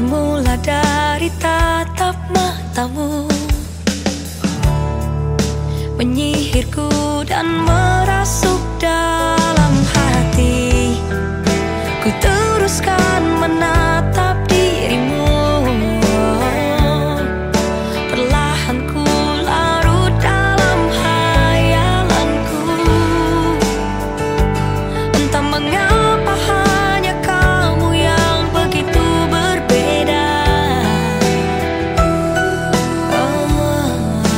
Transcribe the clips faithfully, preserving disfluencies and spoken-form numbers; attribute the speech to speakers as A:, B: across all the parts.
A: Bermula dari tatap matamu, menyihirku dan merasuk dalam hati. Ku teruskan menatap dirimu, perlahan ku larut dalam hayalanku. Entah mengapa hanya kamu yang begitu berbeda. Oh,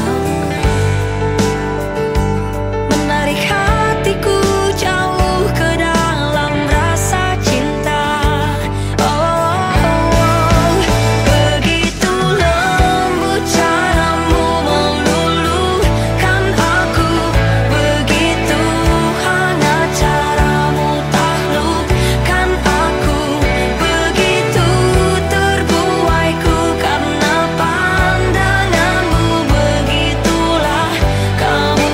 A: menarik hatiku jauh ke dalam rasa cinta. Oh, begitu lembut caramu meluluhkan aku, begitu hangat caramu taklukkan aku, begitu terbuaiku karena pandanganmu, begitulah kamu.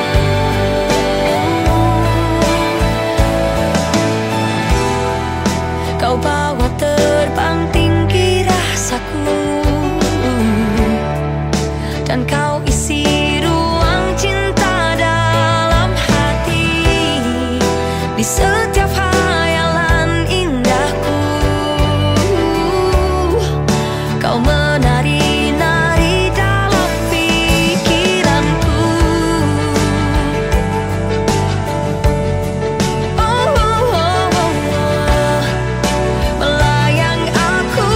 A: Kau bawa terbang tinggi rasaku, dan kau isi ruang cinta dalam hati. Di setiap hayalan indahku, kau menari-nari dalam pikiranku. Oh, oh, oh, oh, oh. Melayang aku,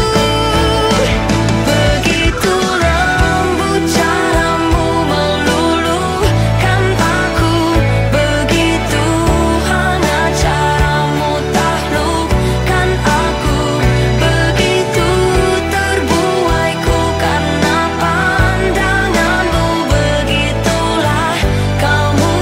A: begitu lembut caramu meluluhkan aku, begitu hangat caramu taklukkan aku, begitu terbuaiku karena pandanganmu, begitulah kamu.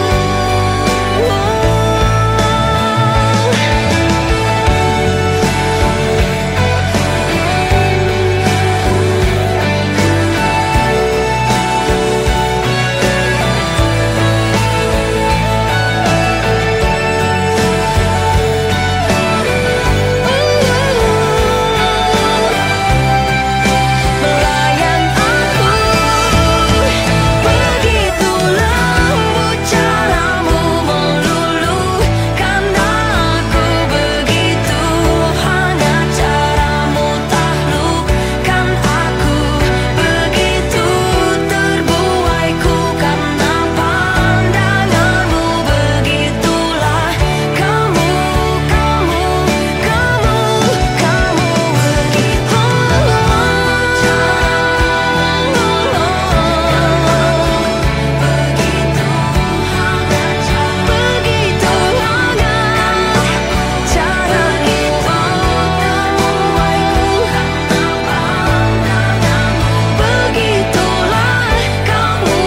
A: Melayang aku, begitu lembut caramu meluluhkan aku, begitu hangat caramu taklukkan aku, begitu terbuaiku karena pandanganmu, begitulah kamu, kamu, kamu, kamu, begitu lembut caramu, begitu hangat caramu, begitu hangat cara itu terbuaiku karena pandanganmu, begitulah kamu.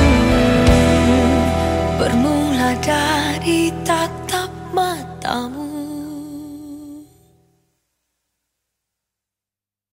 A: Bermula dari tatap matamu,